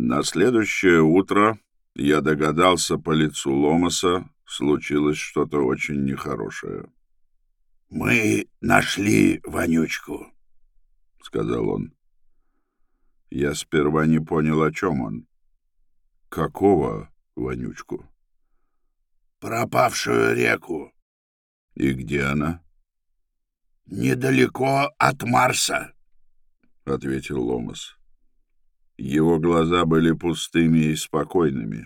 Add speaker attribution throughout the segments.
Speaker 1: На следующее утро я догадался по лицу Ломаса, случилось что-то очень нехорошее.
Speaker 2: «Мы нашли вонючку»,
Speaker 1: — сказал он. Я сперва не понял, о чем он. Какого вонючку?
Speaker 2: «Пропавшую реку».
Speaker 1: И где она?
Speaker 2: «Недалеко от Марса»,
Speaker 1: — ответил Ломас. Его глаза были пустыми и спокойными.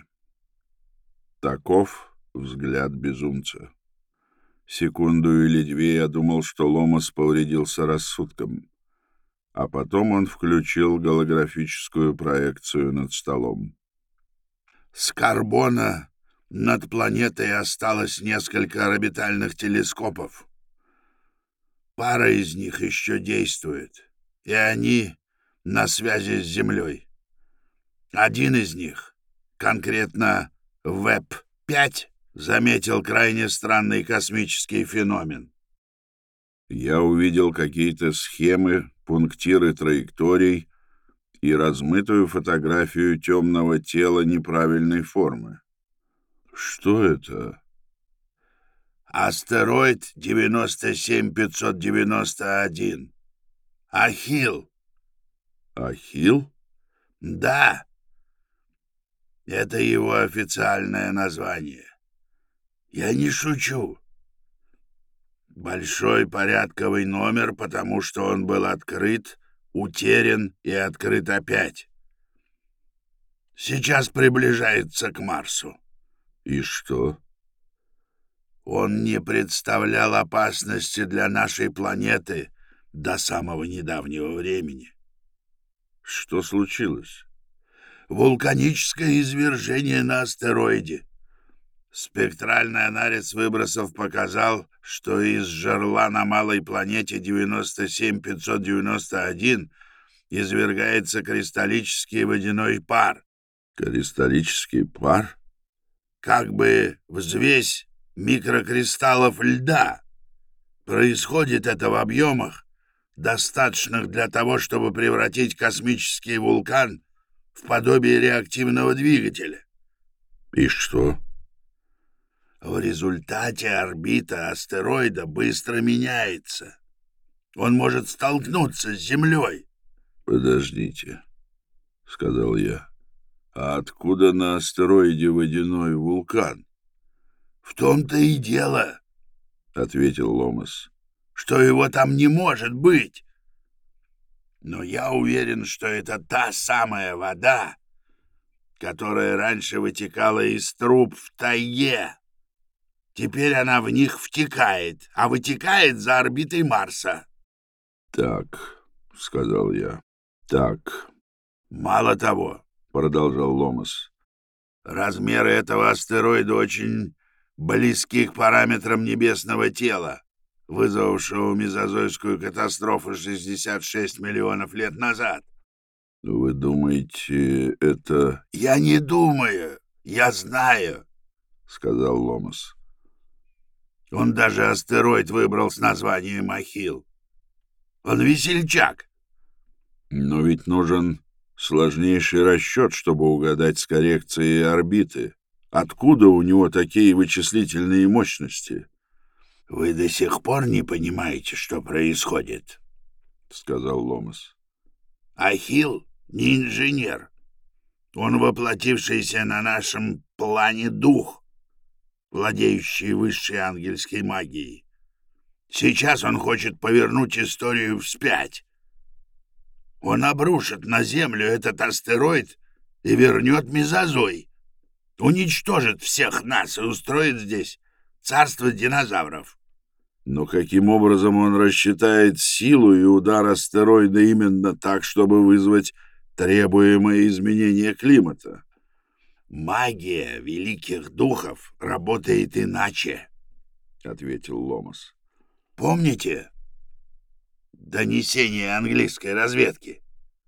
Speaker 1: Таков взгляд безумца. Секунду или две я думал, что Ломас повредился рассудком, а потом он включил голографическую проекцию над столом.
Speaker 2: «С Карбона над планетой осталось несколько орбитальных телескопов. Пара из них еще действует, и они на связи с Землей. Один из них, конкретно ВЭП-5, заметил крайне странный космический феномен.
Speaker 1: Я увидел какие-то схемы, пунктиры траекторий и размытую фотографию темного тела неправильной формы. Что это?
Speaker 2: Астероид 97591. Ахилл.
Speaker 1: Ахилл?
Speaker 2: Да. Это его официальное название. Я не шучу. Большой порядковый номер, потому что он был открыт, утерян и открыт опять. Сейчас приближается к Марсу.
Speaker 1: И что?
Speaker 2: Он не представлял опасности для нашей планеты до самого недавнего времени.
Speaker 1: Что случилось?
Speaker 2: Вулканическое извержение на астероиде. Спектральный анализ выбросов показал, что из жерла на малой планете 97591 извергается кристаллический водяной пар.
Speaker 1: Кристаллический пар?
Speaker 2: Как бы взвесь микрокристаллов льда. Происходит это в объемах, достаточных для того, чтобы превратить космический вулкан в подобие реактивного двигателя.
Speaker 1: И что?
Speaker 2: В результате орбита астероида быстро меняется. Он может столкнуться с Землей.
Speaker 1: «Подождите», — сказал я. «А откуда на астероиде водяной вулкан?»
Speaker 2: «В том-то и дело»,
Speaker 1: — ответил Ломас,
Speaker 2: — «что его там не может быть. Но я уверен, что это та самая вода, которая раньше вытекала из труб в тайге. Теперь она в них втекает, а вытекает за орбитой Марса».
Speaker 1: «Так», — сказал я, — «так».
Speaker 2: «Мало того», — продолжал Ломас, — «размеры этого астероида очень близки к параметрам небесного тела, вызвавшего мезозойскую катастрофу 66 миллионов лет назад».
Speaker 1: «Вы думаете, это...»
Speaker 2: «Я не думаю, я знаю»,
Speaker 1: — сказал Ломас.
Speaker 2: «Он даже астероид выбрал с названием Ахилл. Он весельчак».
Speaker 1: «Но ведь нужен сложнейший расчет, чтобы угадать с коррекцией орбиты. Откуда у него такие вычислительные мощности?»
Speaker 2: «Вы до сих пор не понимаете, что происходит»,
Speaker 1: — сказал Ломас.
Speaker 2: «Ахилл не инженер. Он воплотившийся на нашем плане дух, владеющий высшей ангельской магией. Сейчас он хочет повернуть историю вспять. Он обрушит на Землю этот астероид и вернет мезозой, уничтожит всех нас и устроит здесь царство динозавров».
Speaker 1: Но каким образом он рассчитает силу и удар астероида именно так, чтобы вызвать требуемое изменение климата?
Speaker 2: «Магия великих духов работает иначе»,
Speaker 1: — ответил Ломас.
Speaker 2: «Помните донесение английской разведки?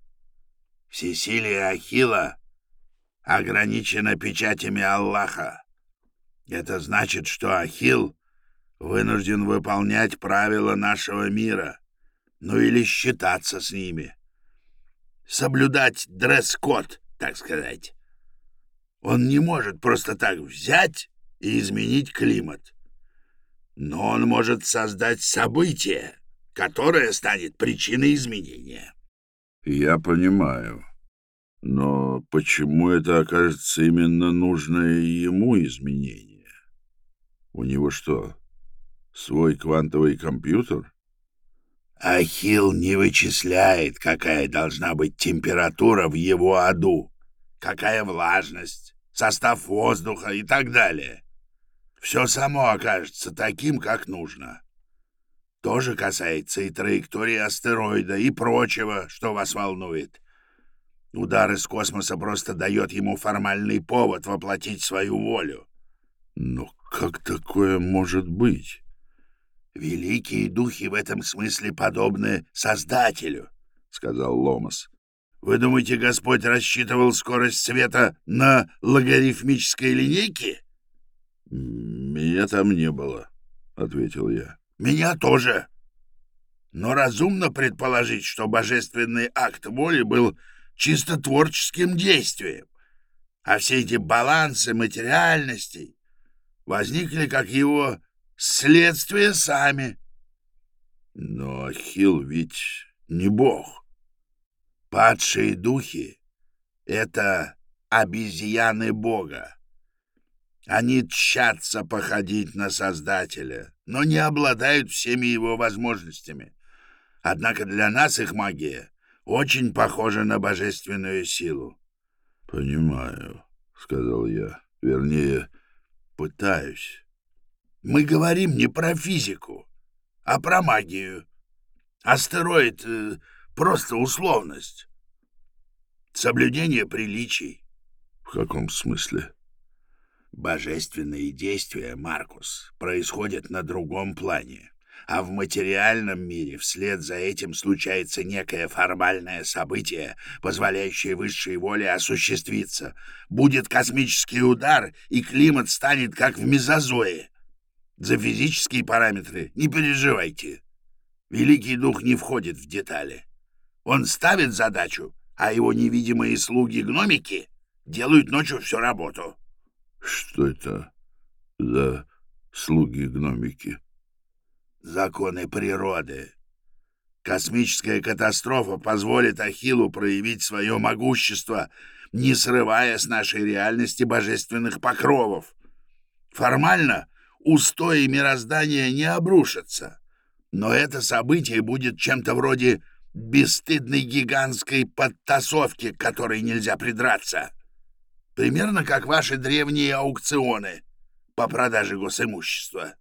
Speaker 2: Всесилие Ахилла ограничено печатями Аллаха. Это значит, что Ахилл вынужден выполнять правила нашего мира, ну или считаться с ними, соблюдать дресс-код так сказать. Он не может просто так взять и изменить климат. Но он может создать событие, которое станет причиной изменения.
Speaker 1: Я понимаю. Но почему это окажется именно нужное ему изменение? У него что, свой квантовый компьютер?
Speaker 2: Ахилл не вычисляет, какая должна быть температура в его аду, какая влажность, состав воздуха и так далее. Все само окажется таким, как нужно. То же касается и траектории астероида, и прочего, что вас волнует. Удар из космоса просто дает ему формальный повод воплотить свою волю.
Speaker 1: Но как такое может быть?
Speaker 2: «Великие духи в этом смысле подобны Создателю», — сказал Ломас. «Вы думаете, Господь рассчитывал скорость света на логарифмической линейке?»
Speaker 1: «Меня там не было», — ответил я.
Speaker 2: «Меня тоже. Но разумно предположить, что божественный акт воли был чисто творческим действием, а все эти балансы материальностей возникли как его следствие сами».
Speaker 1: Но Ахилл ведь не бог.
Speaker 2: Падшие духи — это обезьяны бога. Они тщатся походить на Создателя, но не обладают всеми его возможностями. Однако для нас их магия очень похожа на божественную силу.
Speaker 1: — Понимаю, — сказал я. Вернее, пытаюсь.
Speaker 2: Мы говорим не про физику, а про магию. Астероид — просто условность. Соблюдение приличий.
Speaker 1: — В каком смысле?
Speaker 2: Божественные действия, Маркус, происходят на другом плане, а в материальном мире вслед за этим случается некое формальное событие, позволяющее высшей воле осуществиться. Будет космический удар, и климат станет как в мезозое. За физические параметры не переживайте. Великий дух не входит в детали. Он ставит задачу, а его невидимые слуги-гномики делают ночью всю работу.
Speaker 1: — Что это за слуги-гномики?
Speaker 2: — Законы природы. Космическая катастрофа позволит Ахиллу проявить свое могущество, не срывая с нашей реальности божественных покровов. Формально устои мироздания не обрушатся, но это событие будет чем-то вроде бесстыдной гигантской подтасовки, к которой нельзя придраться. Примерно как ваши древние аукционы по продаже госимущества.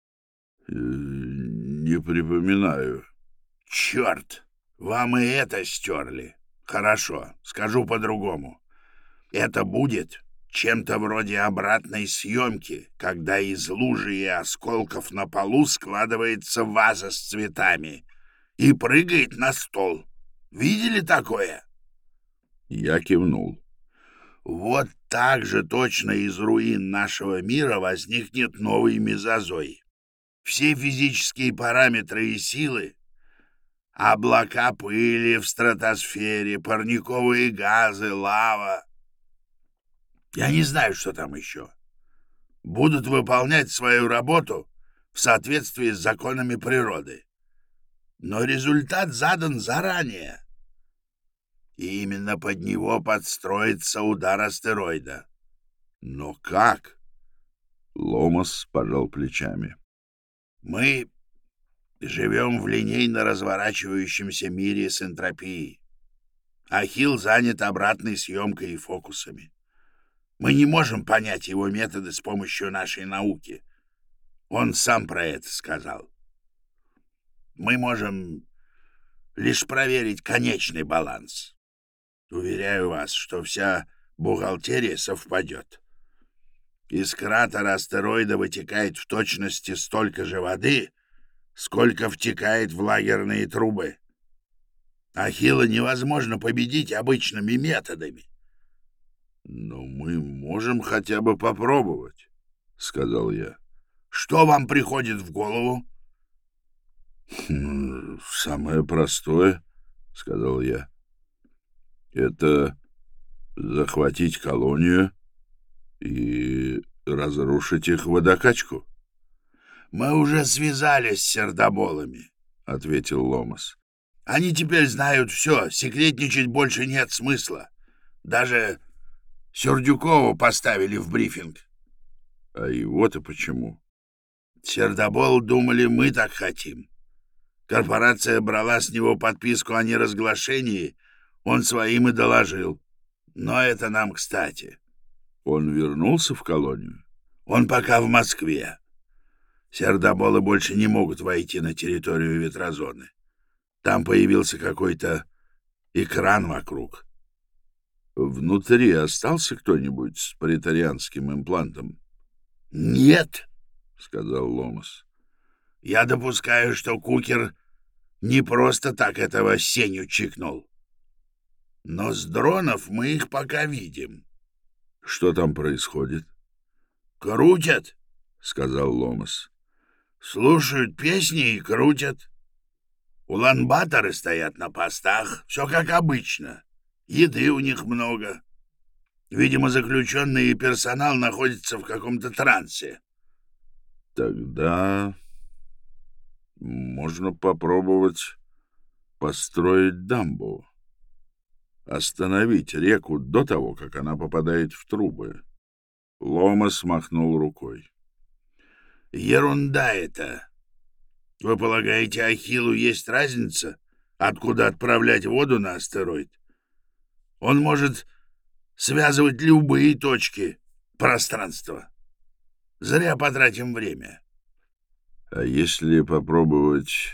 Speaker 1: Не припоминаю.
Speaker 2: Черт, вам и это стерли. Хорошо, скажу по-другому. Это будет чем-то вроде обратной съемки, когда из лужи и осколков на полу складывается ваза с цветами и прыгает на стол. Видели такое?
Speaker 1: Я кивнул.
Speaker 2: Вот так же точно из руин нашего мира возникнет новый мезозой. Все физические параметры и силы — облака пыли в стратосфере, парниковые газы, лава — я не знаю, что там еще — будут выполнять свою работу в соответствии с законами природы. Но результат задан заранее. И именно под него подстроится удар астероида. Но как?
Speaker 1: Ломас пожал плечами.
Speaker 2: Мы живем в линейно разворачивающемся мире с энтропией. Ахилл занят обратной съемкой и фокусами. Мы не можем понять его методы с помощью нашей науки. Он сам про это сказал. Мы можем лишь проверить конечный баланс. Уверяю вас, что вся бухгалтерия совпадет. Из кратера астероида вытекает в точности столько же воды, сколько втекает в лагерные трубы. Ахилла невозможно победить обычными методами.
Speaker 1: — Но мы можем хотя бы попробовать, — сказал я.
Speaker 2: — Что вам приходит в голову?
Speaker 1: — Самое простое, — сказал я. — Это захватить колонию и разрушить их водокачку.
Speaker 2: Мы уже связались с сердоболами, — ответил Ломас. Они теперь знают все, секретничать больше нет смысла. Даже Сердюкова поставили в брифинг.
Speaker 1: А его-то почему?
Speaker 2: Сердобол думали, мы так хотим. Корпорация брала с него подписку о неразглашении, он своим и доложил. Но это нам кстати.
Speaker 1: Он вернулся в колонию?
Speaker 2: Он пока в Москве. Сердоболы больше не могут войти на территорию ветрозоны. Там появился какой-то экран вокруг.
Speaker 1: Внутри остался кто-нибудь с претарианским имплантом?
Speaker 2: — Нет,
Speaker 1: — сказал Ломас.
Speaker 2: — я допускаю, что Кукер не просто так этого Сеню чикнул. Но с дронов мы их пока видим.
Speaker 1: — Что там происходит?
Speaker 2: — Крутят,
Speaker 1: — сказал Ломас.
Speaker 2: — слушают песни и крутят. Улан-Баторы стоят на постах, все как обычно. Еды у них много. Видимо, заключенные и персонал находятся в каком-то трансе.
Speaker 1: Тогда можно попробовать построить дамбу. Остановить реку до того, как она попадает в трубы. Ломас махнул рукой.
Speaker 2: Ерунда это. Вы полагаете, Ахиллу есть разница, откуда отправлять воду на астероид? Он может связывать любые точки пространства. Зря потратим время.
Speaker 1: А если попробовать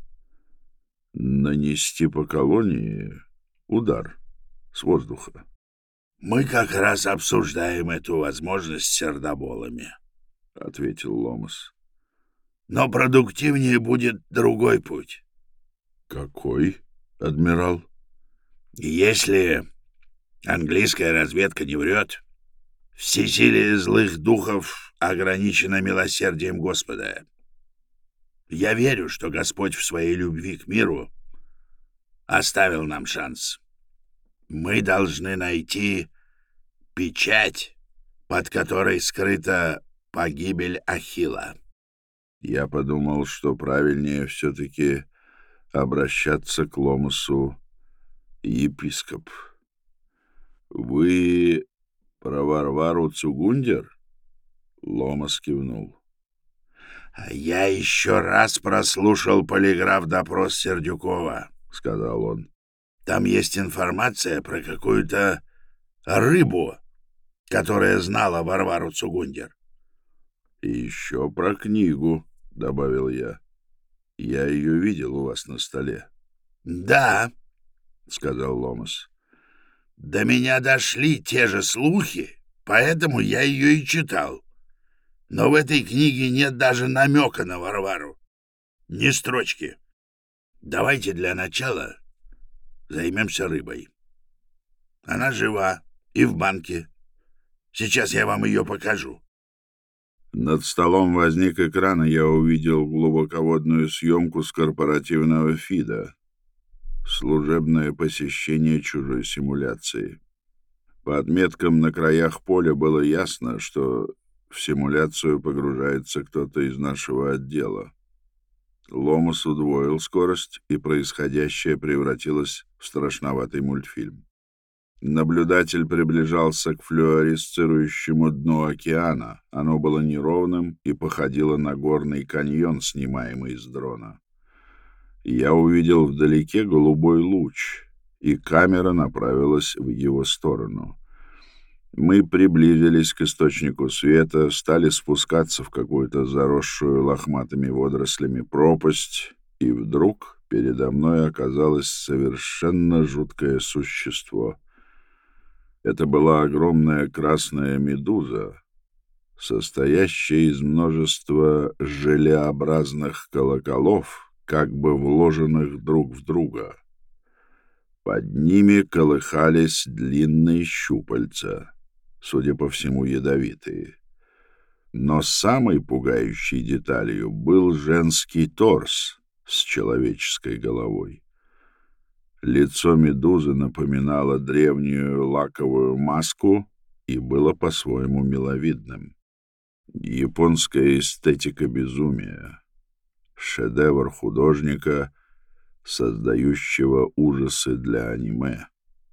Speaker 1: нанести по колонии удар с воздуха?
Speaker 2: Мы как раз обсуждаем эту возможность с сердоболами,
Speaker 1: — ответил Ломас.
Speaker 2: Но продуктивнее будет другой путь.
Speaker 1: — Какой, адмирал?
Speaker 2: Если английская разведка не врет, всесилие злых духов ограничено милосердием Господа. Я верю, что Господь в своей любви к миру оставил нам шанс. Мы должны найти печать, под которой скрыта погибель Ахилла.
Speaker 1: Я подумал, что правильнее все-таки обращаться к Ломасу, епископ. Вы про Варвару Цугундер? Ломас кивнул.
Speaker 2: «Я еще раз прослушал полиграф-допрос Сердюкова», — сказал он. «Там есть информация про какую-то рыбу, которая знала Варвару Цугундер».
Speaker 1: «И еще про книгу», — добавил я. «Я ее видел у вас на столе».
Speaker 2: «Да», — сказал
Speaker 1: Ломас.
Speaker 2: «до меня дошли те же слухи, поэтому я ее и читал. Но в этой книге нет даже намека на Варвару. Ни строчки. Давайте для начала займемся рыбой. Она жива и в банке. Сейчас я вам ее покажу».
Speaker 1: Над столом возник экран, и я увидел глубоководную съемку с корпоративного фида. Служебное посещение чужой симуляции. По отметкам на краях поля было ясно, что в симуляцию погружается кто-то из нашего отдела. Ломас удвоил скорость, и происходящее превратилось в страшноватый мультфильм. Наблюдатель приближался к флуоресцирующему дну океана. Оно было неровным и походило на горный каньон, снимаемый с дрона. Я увидел вдалеке голубой луч, и камера направилась в его сторону. Мы приблизились к источнику света, стали спускаться в какую-то заросшую лохматыми водорослями пропасть, и вдруг передо мной оказалось совершенно жуткое существо. Это была огромная красная медуза, состоящая из множества желеобразных колоколов, как бы вложенных друг в друга. Под ними колыхались длинные щупальца, судя по всему, ядовитые. Но самой пугающей деталью был женский торс с человеческой головой. Лицо медузы напоминало древнюю лаковую маску и было по-своему миловидным. Японская эстетика безумия. Шедевр художника, создающего ужасы для аниме.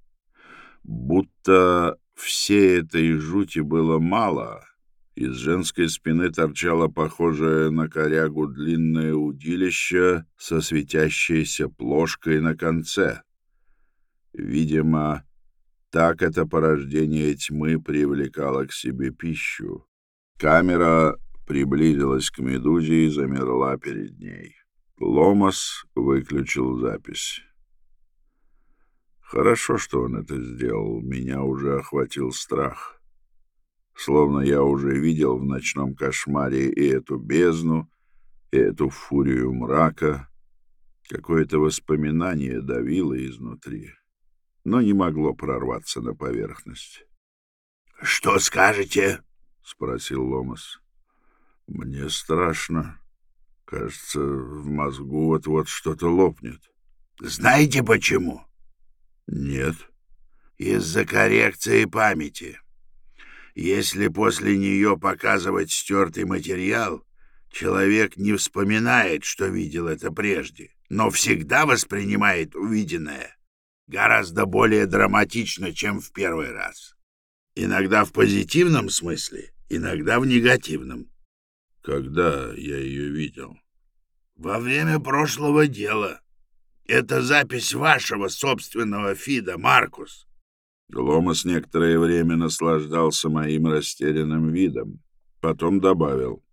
Speaker 1: Будто всей этой жути было мало, из женской спины торчало похожее на корягу длинное удилище со светящейся плошкой на конце. Видимо, так это порождение тьмы привлекало к себе пищу. Камера приблизилась к медузе и замерла перед ней. Ломас выключил запись. Хорошо, что он это сделал. Меня уже охватил страх. Словно я уже видел в ночном кошмаре и эту бездну, и эту фурию мрака. Какое-то воспоминание давило изнутри, но не могло прорваться на поверхность.
Speaker 2: — Что скажете?
Speaker 1: — спросил Ломас. — Мне страшно. Кажется, в мозгу вот-вот что-то лопнет.
Speaker 2: — Знаете почему?
Speaker 1: — Нет.
Speaker 2: — Из-за коррекции памяти. Если после нее показывать стертый материал, человек не вспоминает, что видел это прежде, но всегда воспринимает увиденное гораздо более драматично, чем в первый раз. Иногда в позитивном смысле, иногда в негативном.
Speaker 1: Когда я ее видел?
Speaker 2: Во время прошлого дела. Это запись вашего собственного фида, Маркус.
Speaker 1: Ломас некоторое время наслаждался моим растерянным видом. Потом добавил.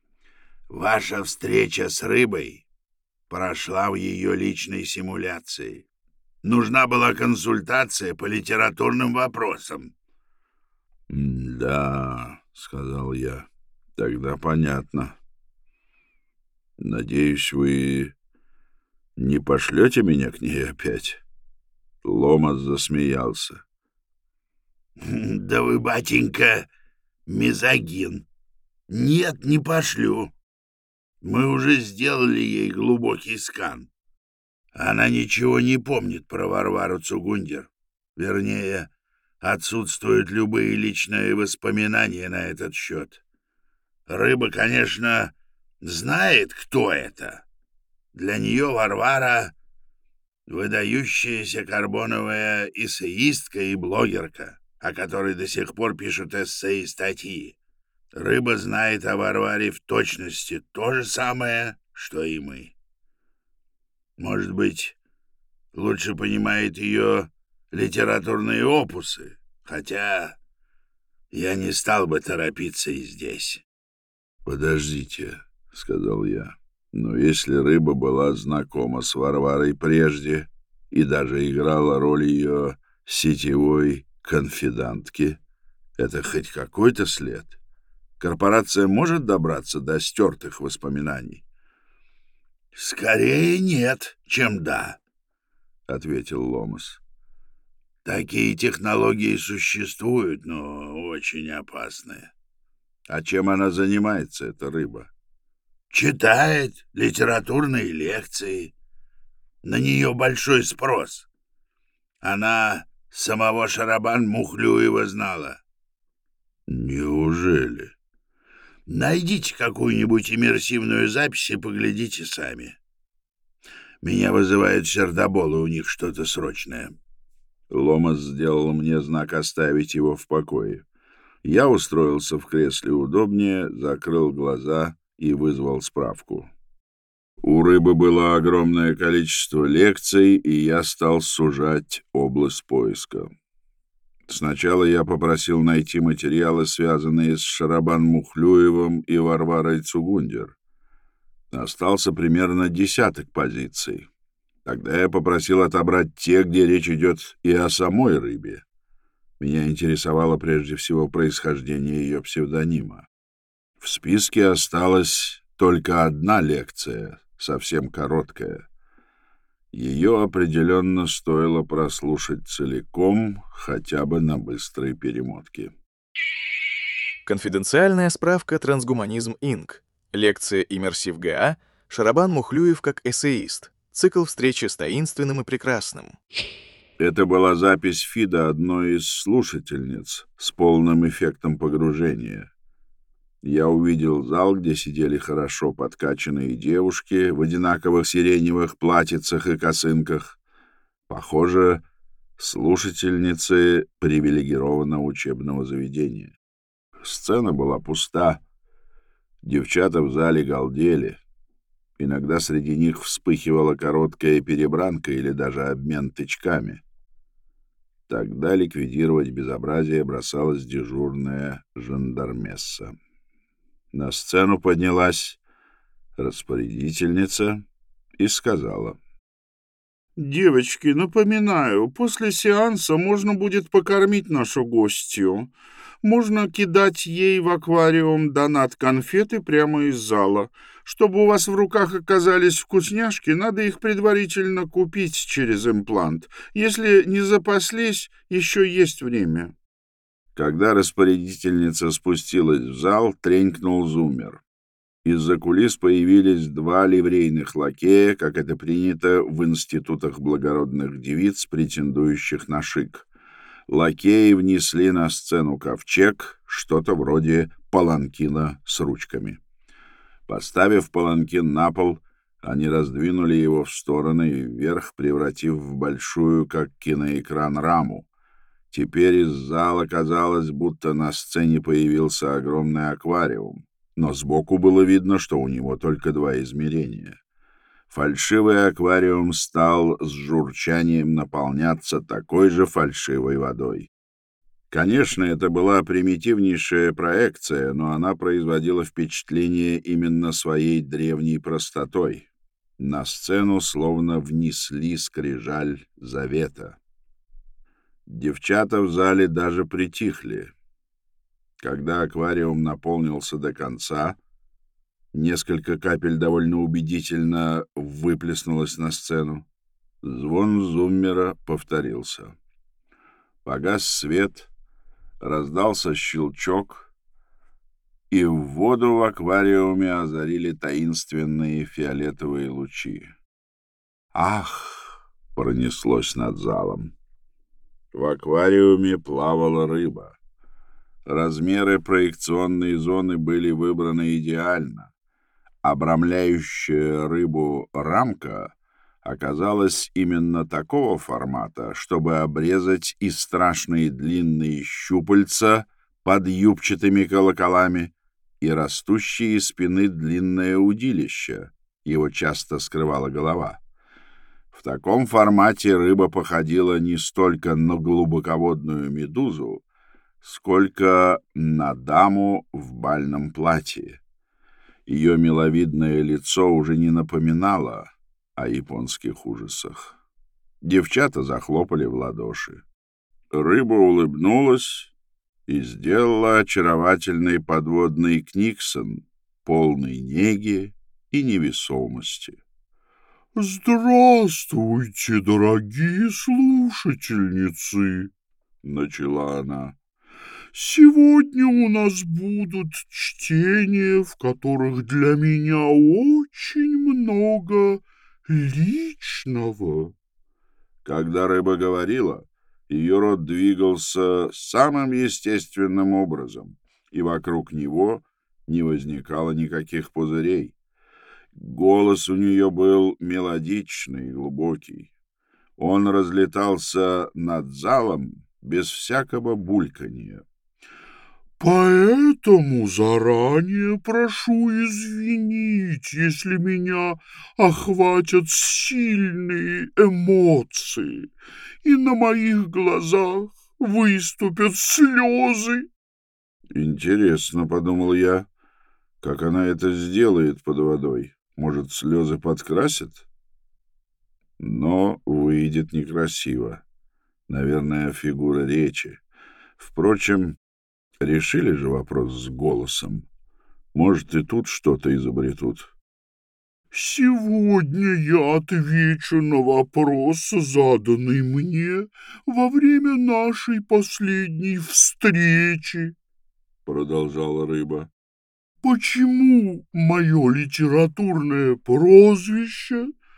Speaker 2: Ваша встреча с рыбой прошла в ее личной симуляции. Нужна была консультация по литературным вопросам.
Speaker 1: — Да, — сказал я, — тогда понятно. Надеюсь, вы не пошлете меня к ней опять? Ломас засмеялся.
Speaker 2: — Да вы, батенька, мизогин. Нет, не пошлю. Мы уже сделали ей глубокий скан. Она ничего не помнит про Варвару Цугундер. Вернее, отсутствуют любые личные воспоминания на этот счет. Рыба, конечно, знает, кто это. Для нее Варвара — выдающаяся карбоновая эссеистка и блогерка, о которой до сих пор пишут эссе и статьи. Рыба знает о Варваре в точности то же самое, что и мы. Может быть, лучше понимает ее литературные опусы, хотя я не стал бы торопиться и здесь.
Speaker 1: — Подождите, — сказал я. Но если рыба была знакома с Варварой прежде и даже играла роль ее сетевой конфидантки, это хоть какой-то след? Корпорация может добраться до стертых воспоминаний?
Speaker 2: — Скорее нет, чем да,
Speaker 1: — ответил Ломас.
Speaker 2: — Такие технологии существуют, но очень опасные.
Speaker 1: — А чем она занимается, эта рыба?
Speaker 2: — Читает литературные лекции. На нее большой спрос. Она самого Шарабан-Мухлюева знала.
Speaker 1: — Неужели?
Speaker 2: Найдите какую-нибудь иммерсивную запись и поглядите сами. Меня вызывает сердобол, и у них что-то срочное.
Speaker 1: Ломас сделал мне знак оставить его в покое. Я устроился в кресле удобнее, закрыл глаза и вызвал справку. У рыбы было огромное количество лекций, и я стал сужать область поиска. Сначала я попросил найти материалы, связанные с Шарабан-Мухлюевым и Варварой Цугундер. Остался примерно 10 позиций. Тогда я попросил отобрать те, где речь идет и о самой рыбе. Меня интересовало прежде всего происхождение ее псевдонима. В списке осталась только одна лекция, совсем короткая. Ее определенно стоило прослушать целиком, хотя бы на быстрой перемотке.
Speaker 3: Конфиденциальная справка «Трансгуманизм Инк». Лекция «Иммерсив ГА». Шарабан Мухлюев как эссеист. Цикл встречи с таинственным и прекрасным.
Speaker 1: Это была запись фида одной из слушательниц с полным эффектом погружения. Я увидел зал, где сидели хорошо подкачанные девушки в одинаковых сиреневых платьицах и косынках. Похоже, слушательницы привилегированного учебного заведения. Сцена была пуста. Девчата в зале галдели. Иногда среди них вспыхивала короткая перебранка или даже обмен тычками. Тогда ликвидировать безобразие бросалась дежурная жандармесса. На сцену поднялась распорядительница и сказала:
Speaker 2: «Девочки, напоминаю, после сеанса можно будет покормить нашу гостью. Можно кидать ей в аквариум донат конфеты прямо из зала. Чтобы у вас в руках оказались вкусняшки, надо их предварительно купить через имплант. Если не запаслись, еще есть время».
Speaker 1: Когда распорядительница спустилась в зал, тренькнул зуммер. Из-за кулис появились два ливрейных лакея, как это принято в институтах благородных девиц, претендующих на шик. Лакеи внесли на сцену ковчег, что-то вроде паланкина с ручками. Поставив паланкин на пол, они раздвинули его в стороны и вверх, превратив в большую, как киноэкран, раму. Теперь из зала казалось, будто на сцене появился огромный аквариум, но сбоку было видно, что у него только два измерения. Фальшивый аквариум стал с журчанием наполняться такой же фальшивой водой. Конечно, это была примитивнейшая проекция, но она производила впечатление именно своей древней простотой. На сцену словно внесли скрижаль завета. Девчата в зале даже притихли. Когда аквариум наполнился до конца, несколько капель довольно убедительно выплеснулось на сцену. Звон зуммера повторился. Погас свет, раздался щелчок, и в воду в аквариуме озарили таинственные фиолетовые лучи. «Ах!» — пронеслось над залом. В аквариуме плавала рыба. Размеры проекционной зоны были выбраны идеально. Обрамляющая рыбу рамка оказалась именно такого формата, чтобы обрезать и страшные длинные щупальца под юбчатыми колоколами, и растущие из спины длинное удилище. Его часто скрывала голова. В таком формате рыба походила не столько на глубоководную медузу, сколько на даму в бальном платье. Ее миловидное лицо уже не напоминало о японских ужасах. Девчата захлопали в ладоши. Рыба улыбнулась и сделала очаровательный подводный книксон, полный неги и невесомости. «Здравствуйте, дорогие слушательницы!» — начала она. «Сегодня у нас будут чтения, в которых для меня очень много личного». Когда рыба говорила, ее рот двигался самым естественным образом, и вокруг него не возникало никаких пузырей. Голос у нее был мелодичный и глубокий. Он разлетался над залом без всякого бульканья. «Поэтому заранее прошу извинить, если меня охватят сильные эмоции, и на моих глазах выступят слезы». «Интересно, — подумал я, — как она это сделает под водой. Может, слезы подкрасит? Но выйдет некрасиво. Наверное, фигура речи. Впрочем, решили же вопрос с голосом. Может, и тут что-то изобретут. «Сегодня я отвечу на вопрос, заданный мне во время нашей последней встречи», — продолжала рыба. «Почему мое литературное прозвище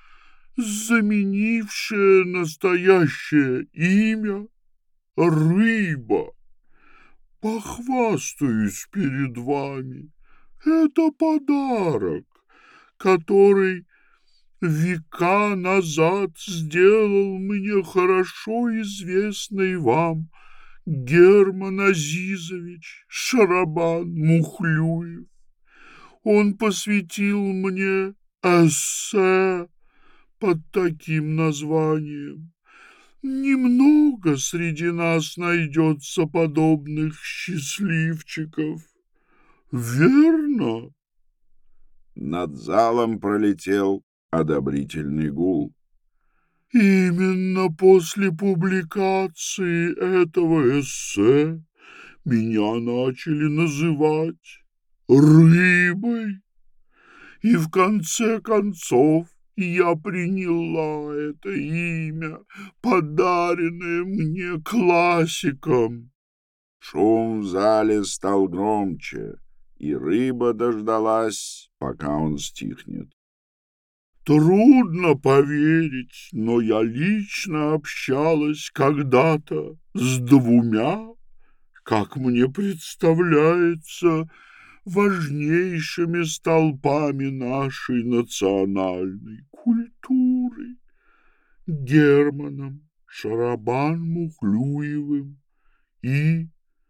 Speaker 2: заменившее настоящее имя Рыба. Похвастаюсь перед вами. Это подарок, который века назад сделал мне хорошо известный вам Герман Азизович Шарабан-Мухлюев. Он посвятил мне эссе под таким названием. Немного среди нас найдется подобных счастливчиков. Верно?
Speaker 1: Над залом пролетел одобрительный гул.
Speaker 2: Именно после публикации этого эссе меня начали называть рыбой. И в конце концов я приняла это имя, подаренное мне классиком.
Speaker 1: Шум в зале стал громче, и рыба дождалась, пока он стихнет.
Speaker 2: Трудно поверить, но я лично общалась когда-то с двумя, как мне представляется, важнейшими столпами нашей национальной культуры: Германом Шарабан-Мухлюевым и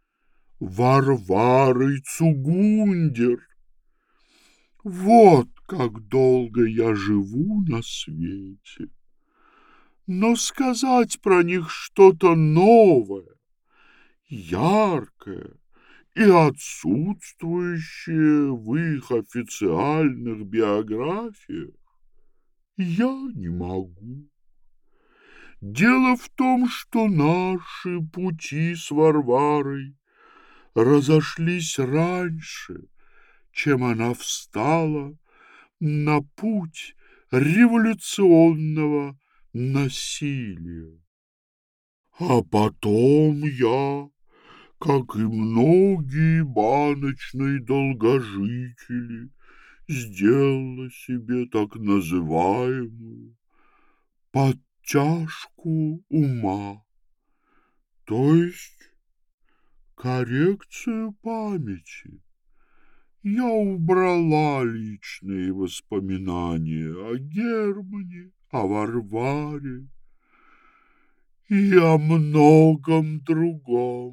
Speaker 2: Варварой Цугундер. Вот как долго я живу на свете. Но сказать про них что-то новое, яркое и отсутствующее в их официальных биографиях я не могу. Дело в том, что наши пути с Варварой разошлись раньше, чем она встала на путь революционного насилия. А потом я, как и многие баночные долгожители, сделала себе так называемую подтяжку ума, то есть коррекцию памяти. Я убрала личные воспоминания о Германе, о Варваре и о многом другом.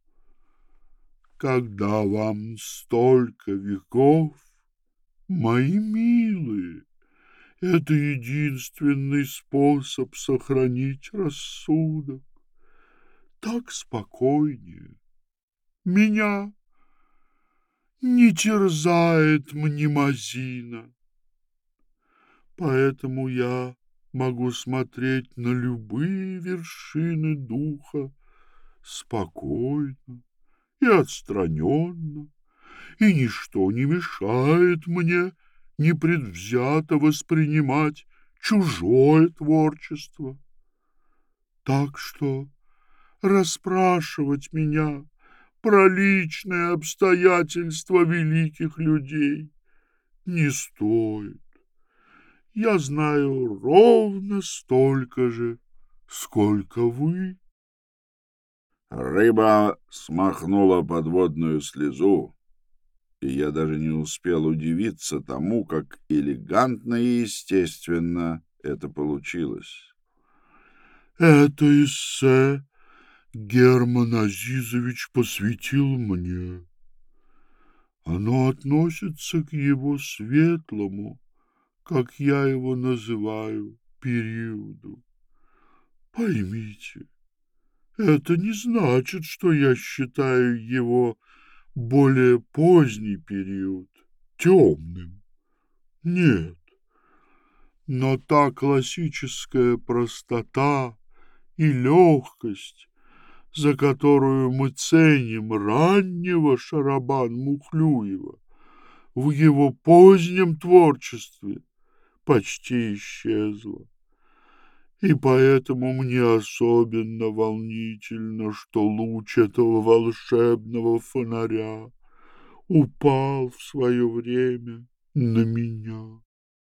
Speaker 2: Когда вам столько веков, мои милые, это единственный способ сохранить рассудок. Так спокойнее. Меня не терзает мнемозина, поэтому я могу смотреть на любые вершины духа спокойно и отстраненно, и ничто не мешает мне непредвзято воспринимать чужое творчество. Так что расспрашивать меня про личные обстоятельства великих людей не стоит. Я знаю ровно столько же, сколько вы.
Speaker 1: Рыба смахнула подводную слезу, и я даже не успел удивиться тому, как элегантно и естественно это получилось.
Speaker 2: Это эссе Герман Азизович посвятил мне. Оно относится к его светлому, как я его называю, периоду. Поймите, это не значит, что я считаю его более поздний период темным. Нет, но та классическая простота и легкость, за которую мы ценим раннего Шарабан-Мухлюева, в его позднем творчестве почти исчезла. И поэтому мне особенно волнительно, что луч этого волшебного фонаря упал в свое время на меня.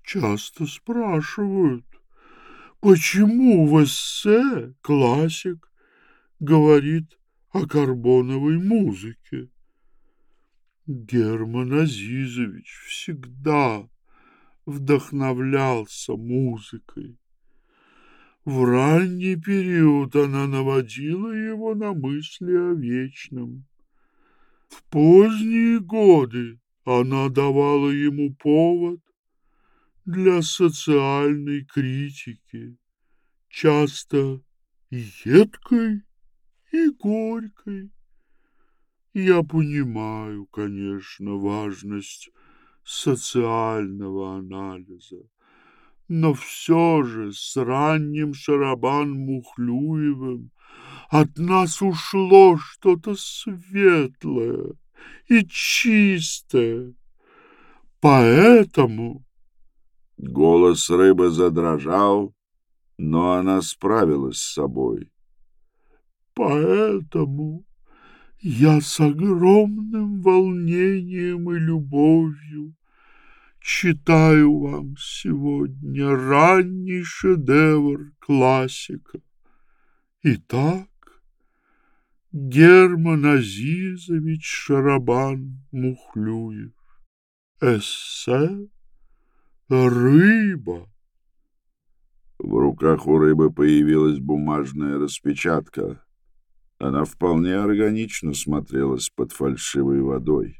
Speaker 2: часто спрашивают, почему в эссе классик говорит о карбоновой музыке. Герман Азизович всегда вдохновлялся музыкой. В ранний период она наводила его на мысли о вечном. В поздние годы она давала ему повод для социальной критики, часто едкой и горькой. Я понимаю, конечно, важность социального анализа, но все же с ранним Шарабан-Мухлюевым от нас ушло что-то светлое и чистое. Поэтому...
Speaker 1: Голос рыбы задрожал, но она справилась с собой.
Speaker 2: Поэтому я с огромным волнением и любовью читаю вам сегодня ранний шедевр классика. Итак, Герман Азизович Шарабан-Мухлюев. Эссе «Рыба».
Speaker 1: В руках у рыбы появилась бумажная распечатка. Она вполне органично смотрелась под фальшивой водой.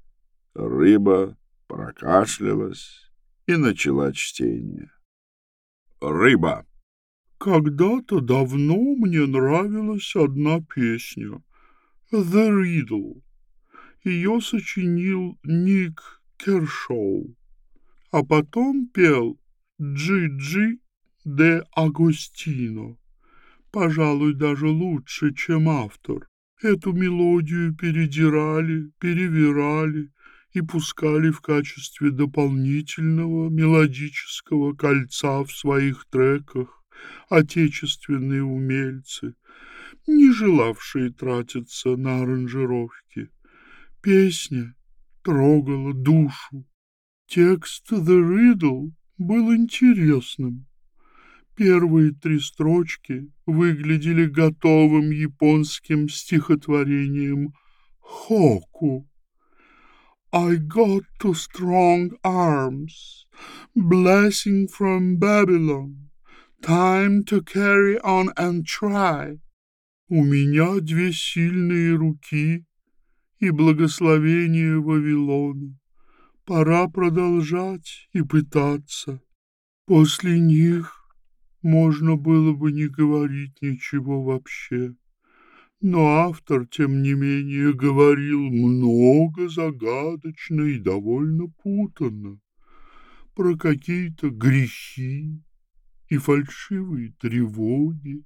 Speaker 1: Рыба прокашлялась и начала чтение. Рыба.
Speaker 2: Когда-то давно мне нравилась одна песня «The Riddle». Ее сочинил Ник Кершоу, а потом пел Джи-Джи де Агостино. Пожалуй, даже лучше, чем автор. Эту мелодию передирали, перевирали и пускали в качестве дополнительного мелодического кольца в своих треках отечественные умельцы, не желавшие тратиться на аранжировки. Песня трогала душу. Текст «The Riddle» был интересным. Первые 3 строчки выглядели готовым японским стихотворением «Хоку». I got 2 strong arms, blessing from Babylon, time to carry on and try. У меня 2 сильные руки и благословение Вавилона. Пора продолжать и пытаться. После них можно было бы не говорить ничего вообще. Но автор, тем не менее, говорил много загадочно и довольно путанно про какие-то грехи и фальшивые тревоги,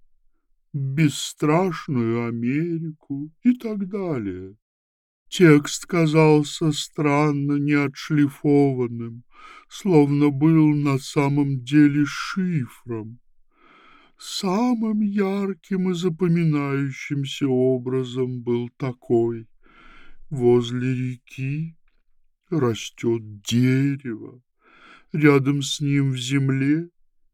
Speaker 2: бесстрашную Америку и так далее. Текст казался странно неотшлифованным, словно был на самом деле шифром. Самым ярким и запоминающимся образом был такой: возле реки растет дерево, рядом с ним в земле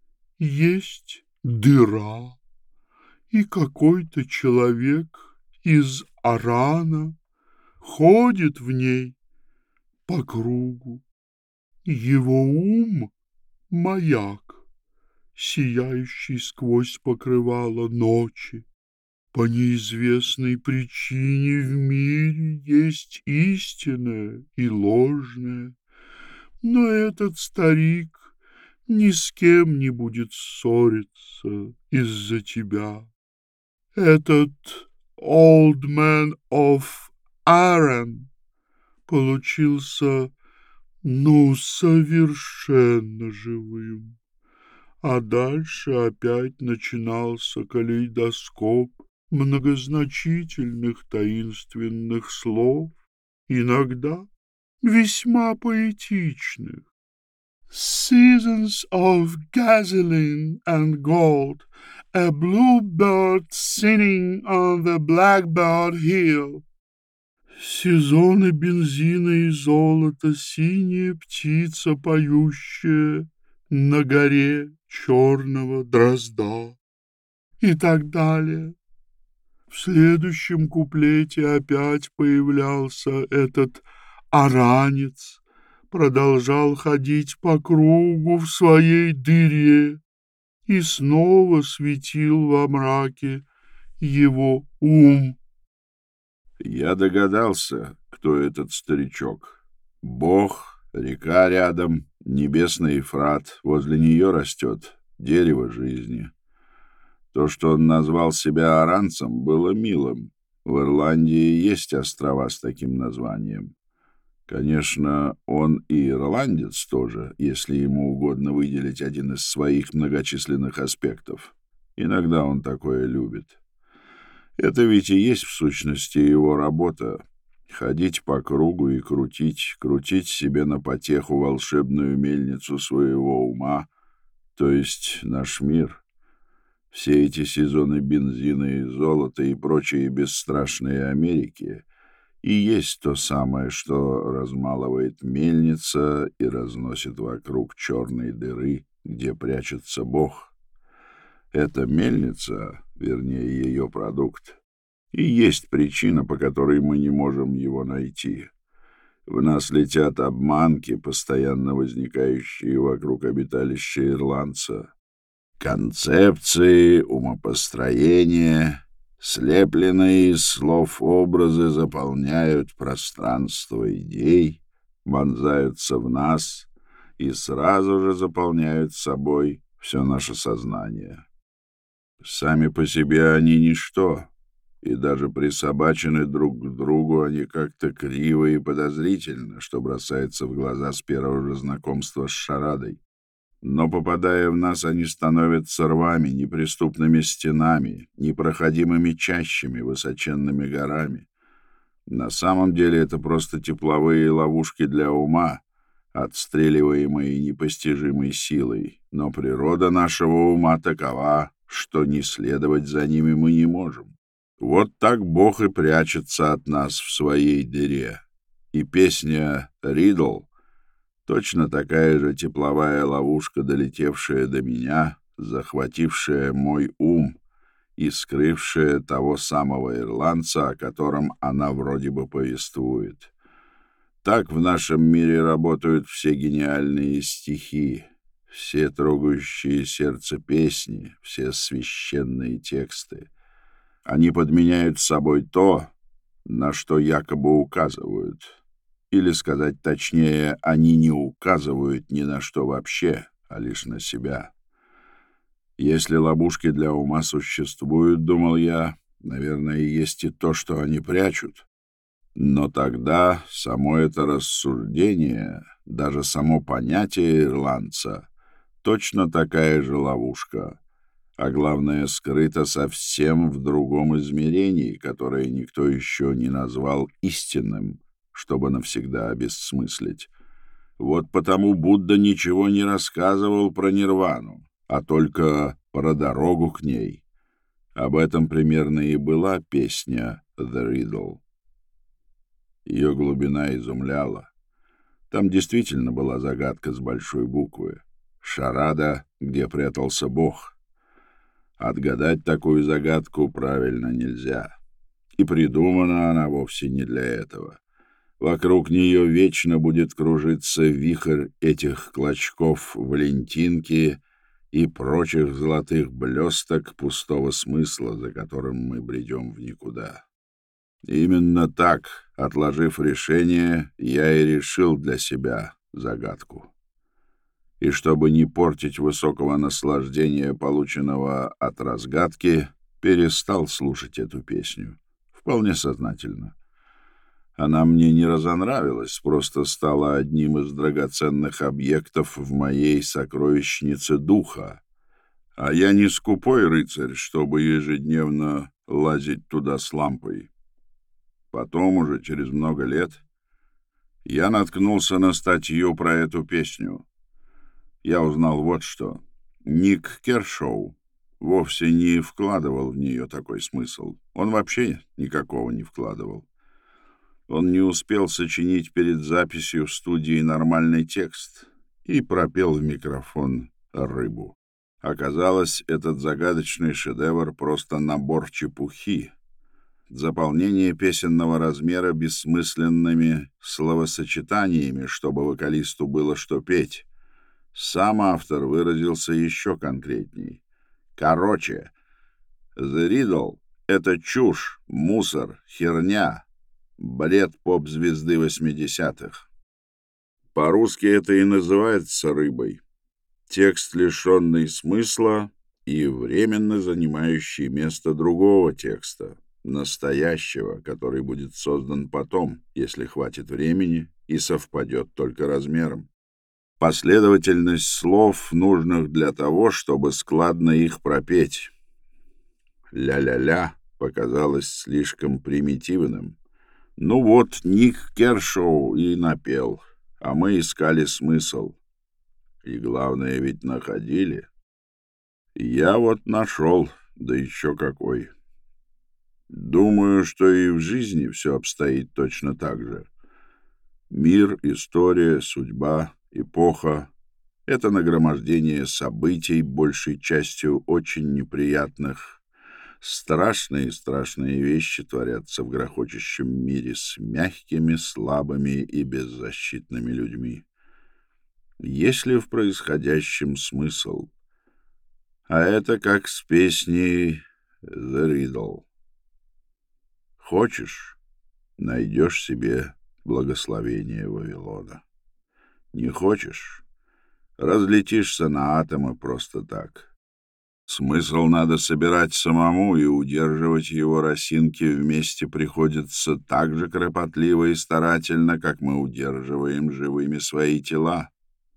Speaker 2: есть дыра, и какой-то человек из Арана ходит в ней по кругу. Его ум — маяк, сияющий сквозь покрывало ночи. По неизвестной причине в мире есть истинное и ложное, но этот старик ни с кем не будет ссориться из-за тебя. Этот old man of Aran получился, совершенно живым. А дальше опять начинался калейдоскоп многозначительных таинственных слов, иногда весьма поэтичных. Seasons of gasoline and gold, a bluebird singing on the blackbird hill. Сезоны бензина и золота, синяя птица, поющая на горе черного дрозда и так далее. В следующем куплете опять появлялся этот оранец, продолжал ходить по кругу в своей дыре, и снова светил во мраке его ум.
Speaker 1: Я догадался, кто этот старичок. Бог, река рядом, небесный Ефрат, возле нее растет дерево жизни. То, что он назвал себя аранцем, было милым. В Ирландии есть острова с таким названием. Конечно, он и ирландец тоже, если ему угодно выделить один из своих многочисленных аспектов. Иногда он такое любит. Это ведь и есть в сущности его работа — ходить по кругу и крутить себе на потеху волшебную мельницу своего ума, то есть наш мир. Все эти сезоны бензина и золота и прочие бесстрашные Америки и есть то самое, что размалывает мельница и разносит вокруг черной дыры, где прячется Бог. Эта мельница, вернее, ее продукт, и есть причина, по которой мы не можем его найти. В нас летят обманки, постоянно возникающие вокруг обиталища ирландца. Концепции, умопостроения, слепленные из слов образы заполняют пространство идей, вонзаются в нас и сразу же заполняют собой все наше сознание. Сами по себе они ничто, и даже присобачены друг к другу они как-то криво и подозрительно, что бросается в глаза с первого же знакомства с шарадой. Но, попадая в нас, они становятся рвами, неприступными стенами, непроходимыми чащами, высоченными горами. На самом деле это просто тепловые ловушки для ума, отстреливаемые непостижимой силой. Но природа нашего ума такова, что не следовать за ними мы не можем. Вот так Бог и прячется от нас в своей дыре. И песня «Ридл» точно такая же тепловая ловушка, долетевшая до меня, захватившая мой ум и скрывшая того самого ирландца, о котором она вроде бы повествует. Так в нашем мире работают все гениальные стихи, все трогающие сердце песни, все священные тексты. Они подменяют собой то, на что якобы указывают. Или, сказать точнее, они не указывают ни на что вообще, а лишь на себя. Если ловушки для ума существуют, думал я, наверное, есть и то, что они прячут. Но тогда само это рассуждение, даже само понятие ирландца, точно такая же ловушка, а главное, скрыто совсем в другом измерении, которое никто еще не назвал истинным, чтобы навсегда обессмыслить. Вот потому Будда ничего не рассказывал про нирвану, а только про дорогу к ней. Об этом примерно и была песня «The Riddle». Ее глубина изумляла. Там действительно была загадка с большой буквы. Шарада, где прятался Бог. Отгадать такую загадку правильно нельзя. И придумана она вовсе не для этого. Вокруг нее вечно будет кружиться вихрь этих клочков валентинки и прочих золотых блесток пустого смысла, за которым мы бредем в никуда. Именно так, отложив решение, я и решил для себя загадку. И чтобы не портить высокого наслаждения, полученного от разгадки, перестал слушать эту песню. Вполне сознательно. Она мне не разонравилась, просто стала одним из драгоценных объектов в моей сокровищнице духа. А я не скупой рыцарь, чтобы ежедневно лазить туда с лампой. Потом, уже через много лет, я наткнулся на статью про эту песню. Я узнал вот что. Ник Кершоу вовсе не вкладывал в нее такой смысл. Он вообще никакого не вкладывал. Он не успел сочинить перед записью в студии нормальный текст и пропел в микрофон «Рыбу». Оказалось, этот загадочный шедевр — просто набор чепухи, заполнение песенного размера бессмысленными словосочетаниями, чтобы вокалисту было что петь. Сам автор выразился еще конкретней. Короче, «The Riddle» — это чушь, мусор, херня, бред поп-звезды 80-х. По-русски это и называется «рыбой». Текст, лишенный смысла и временно занимающий место другого текста, настоящего, который будет создан потом, если хватит времени и совпадет только размером. Последовательность слов, нужных для того, чтобы складно их пропеть. «Ля-ля-ля» показалось слишком примитивным. Ну вот, Ник Кершоу и напел, а мы искали смысл. И главное, ведь находили. Я вот нашел, да еще какой. Думаю, что и в жизни все обстоит точно так же. Мир, история, судьба, эпоха — это нагромождение событий, большей частью очень неприятных. Страшные вещи творятся в грохочущем мире с мягкими, слабыми и беззащитными людьми. Есть ли в происходящем смысл? А это как с песней «The Riddle». Хочешь — найдешь себе благословение Вавилона. Не хочешь — разлетишься на атомы просто так. Смысл надо собирать самому, и удерживать его росинки вместе приходится так же кропотливо и старательно, как мы удерживаем живыми свои тела.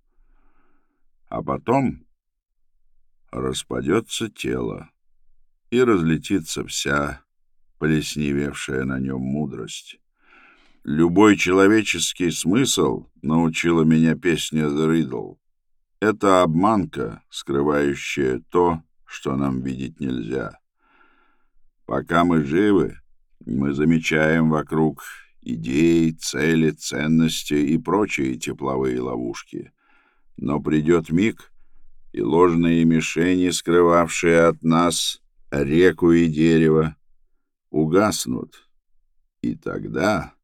Speaker 1: А потом распадется тело, и разлетится вся плесневевшая на нем мудрость. Любой человеческий смысл, научила меня песня «The Riddle», — это обманка, скрывающая то, что нам видеть нельзя. Пока мы живы, мы замечаем вокруг идеи, цели, ценности и прочие тепловые ловушки. Но придет миг, и ложные мишени, скрывавшие от нас реку и дерево, угаснут. И тогда...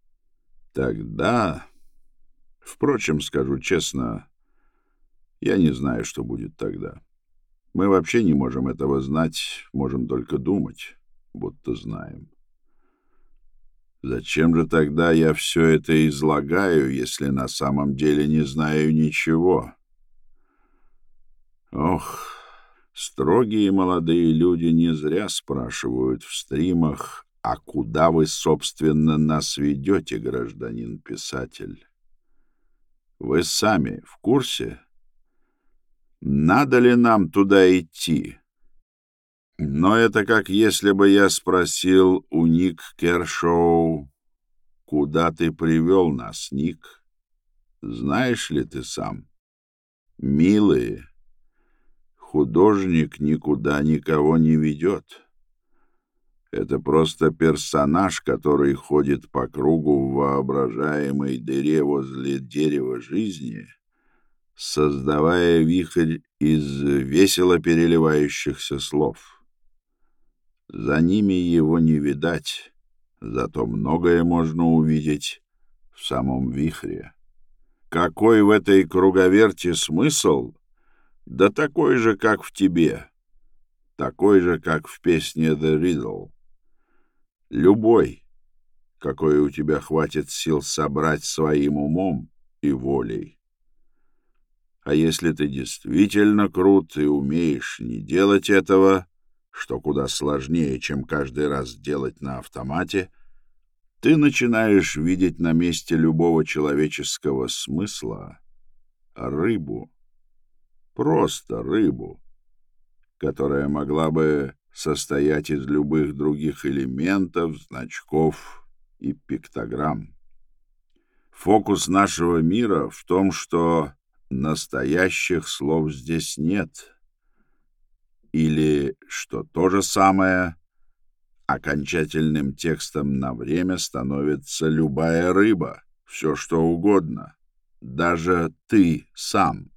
Speaker 1: Впрочем, скажу честно, я не знаю, что будет тогда. Мы вообще не можем этого знать, можем только думать, будто знаем. Зачем же тогда я все это излагаю, если на самом деле не знаю ничего? Ох, строгие молодые люди не зря спрашивают в стримах: «А куда вы, собственно, нас ведете, гражданин-писатель? Вы сами в курсе? Надо ли нам туда идти?» Но это как если бы я спросил у Ник Кершоу: «Куда ты привел нас, Ник? Знаешь ли ты сам?» Милые, художник никуда никого не ведет. Это просто персонаж, который ходит по кругу в воображаемой дыре возле дерева жизни, создавая вихрь из весело переливающихся слов. За ними его не видать, зато многое можно увидеть в самом вихре. Какой в этой круговерти смысл? Да такой же, как в тебе, такой же, как в песне «The Riddle». Любой, какой у тебя хватит сил собрать своим умом и волей. А если ты действительно крут и умеешь не делать этого, что куда сложнее, чем каждый раз делать на автомате, ты начинаешь видеть на месте любого человеческого смысла рыбу, просто рыбу, которая могла бы состоять из любых других элементов, значков и пиктограмм. Фокус нашего мира в том, что настоящих слов здесь нет. Или, что то же самое, Окончательным текстом на время становится любая рыба, все что угодно, даже ты сам.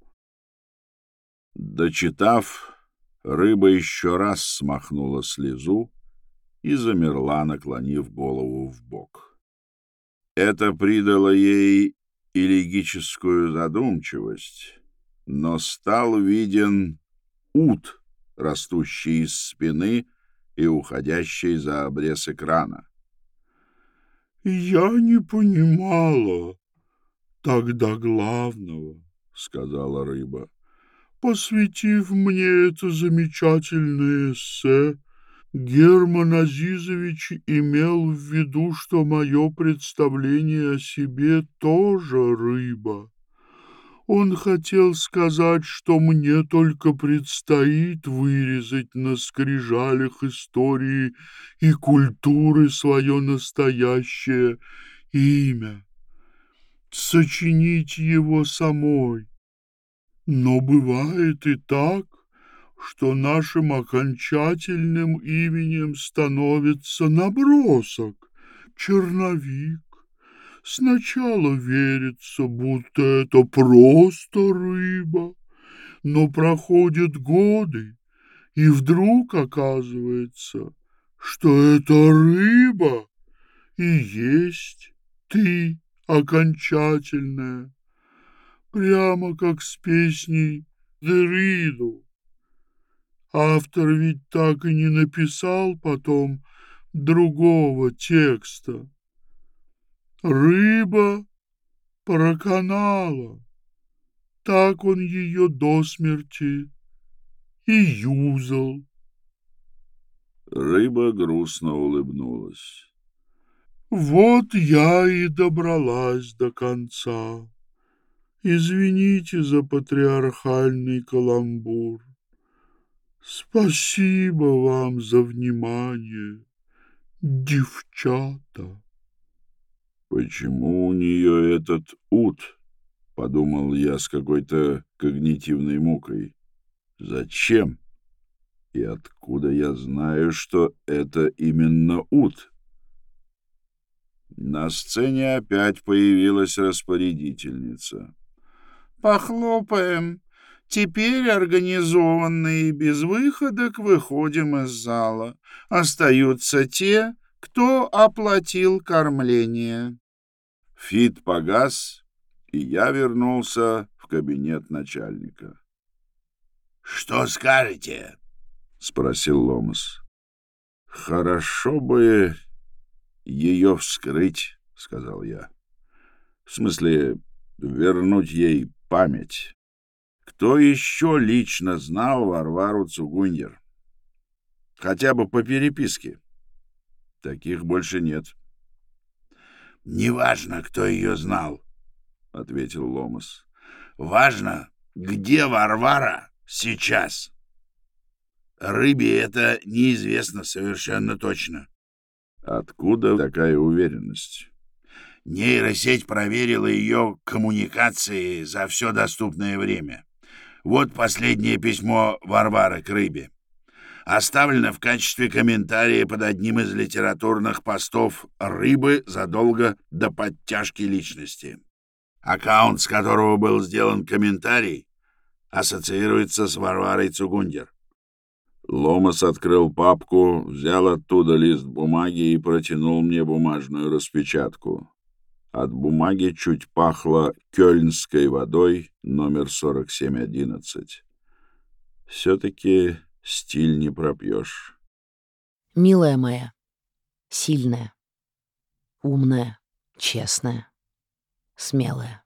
Speaker 1: Дочитав, рыба еще раз смахнула слезу и замерла, наклонив голову вбок. Это придало ей элегическую задумчивость, но стал виден ут, растущий из спины и уходящий за обрез экрана.
Speaker 2: «Я не понимала тогда главного», — сказала рыба, посвятив мне это замечательное эссе. Герман Азизович имел в виду, что мое представление о себе тоже рыба. Он хотел сказать, что мне только предстоит вырезать на скрижалях истории и культуры свое настоящее имя, сочинить его самой. Но бывает и так, что нашим окончательным именем становится набросок, черновик. Сначала верится, будто это просто рыба, но проходят годы, и вдруг оказывается, что эта рыба и есть ты окончательная, прямо как с песней «The Riddle». Автор ведь так и не написал потом другого текста. Рыба проканала. Так он ее до смерти и юзал.
Speaker 1: Рыба грустно улыбнулась.
Speaker 2: Вот я и добралась до конца. Извините за патриархальный каламбур. Спасибо вам за внимание, девчата.
Speaker 1: Почему у нее этот ут? Подумал я с какой-то когнитивной мукой. Зачем? И откуда я знаю, что это именно ут? На сцене опять появилась распорядительница. «Похлопаем. Теперь организованные без выходок выходим из зала. Остаются те, кто оплатил кормление». Фит погас, и я вернулся в кабинет начальника.
Speaker 2: «Что скажете?»
Speaker 1: — спросил Ломас. «Хорошо бы ее вскрыть», — сказал я. «В смысле, вернуть ей память. Кто еще лично знал Варвару Цугундер? Хотя бы по переписке. Таких больше нет».
Speaker 2: «Неважно, кто ее знал», —
Speaker 1: ответил Ломас.
Speaker 2: «Важно, где Варвара сейчас. Рыбе это неизвестно совершенно точно».
Speaker 1: «Откуда такая уверенность?»
Speaker 2: Нейросеть проверила ее коммуникации за все доступное время. Вот последнее письмо Варвары к рыбе. Оставлено в качестве комментария под одним из литературных постов рыбы задолго до подтяжки личности. Аккаунт, с которого был сделан комментарий, ассоциируется с Варварой Цугундер.
Speaker 1: Ломас открыл папку, взял оттуда лист бумаги и протянул мне бумажную распечатку. От бумаги чуть пахло кёльнской водой, номер 4711. Все-таки стиль не пропьешь.
Speaker 4: Милая моя, сильная, умная, честная, смелая.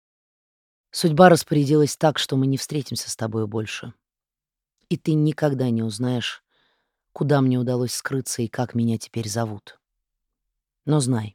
Speaker 4: Судьба распорядилась так, что мы не встретимся с тобой больше. И ты никогда не узнаешь, куда мне удалось скрыться и как меня теперь зовут. Но знай,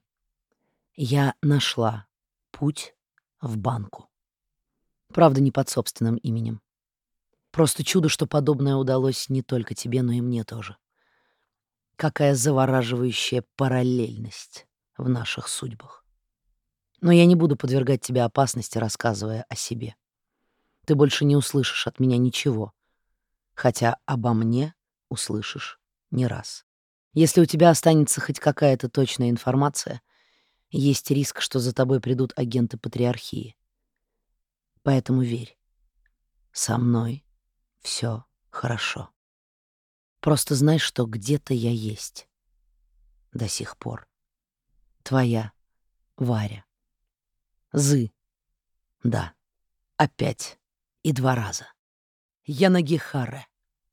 Speaker 4: я нашла путь в банку. Правда, не под собственным именем. Просто чудо, что подобное удалось не только тебе, но и мне тоже. Какая завораживающая параллельность в наших судьбах. Но я не буду подвергать тебя опасности, рассказывая о себе. Ты больше не услышишь от меня ничего, хотя обо мне услышишь не раз. Если у тебя останется хоть какая-то точная информация, есть риск, что за тобой придут агенты патриархии. Поэтому верь. Со мной все хорошо. Просто знай, что где-то я есть. До сих пор. Твоя Варя. Зы. Да. Опять. И 2 раза. Янагихаре.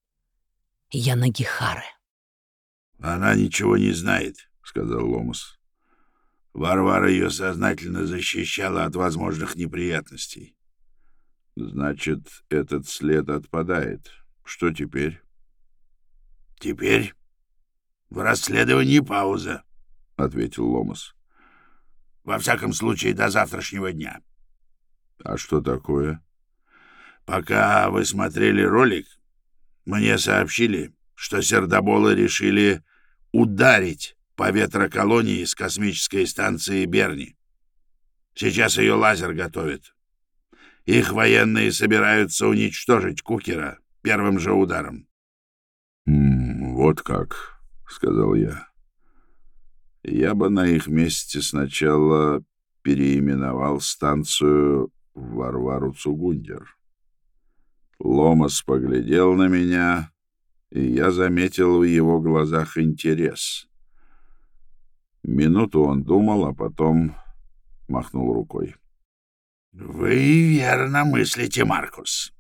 Speaker 4: Янагихаре.
Speaker 2: «Она ничего не знает», — сказал Ломас. «Варвара ее сознательно защищала от возможных неприятностей».
Speaker 1: Значит, этот след отпадает. Что теперь?
Speaker 2: «Теперь в расследовании пауза»,
Speaker 1: — ответил Ломас.
Speaker 2: «во всяком случае, до завтрашнего дня».
Speaker 1: А что такое?
Speaker 2: «Пока вы смотрели ролик, мне сообщили, что сердоболы решили ударить по ветроколонии с космической станции Берни. Сейчас ее лазер готовит. Их военные собираются уничтожить Кукера первым же ударом».
Speaker 1: «Вот как», — сказал я. «Я бы на их месте сначала переименовал станцию в Варвару Цугундер». Ломас поглядел на меня, и я заметил в его глазах интерес. Минуту он думал, а потом махнул рукой.
Speaker 2: «Вы верно мыслите, Маркус.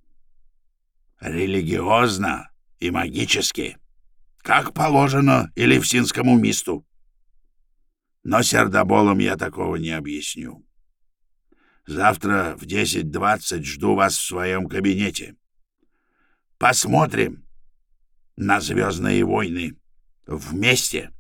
Speaker 2: Религиозно и магически, как положено элевсинскому мисту. Но сердоболам я такого не объясню. Завтра в 10:20 жду вас в своем кабинете. Посмотрим на «Звездные войны» вместе».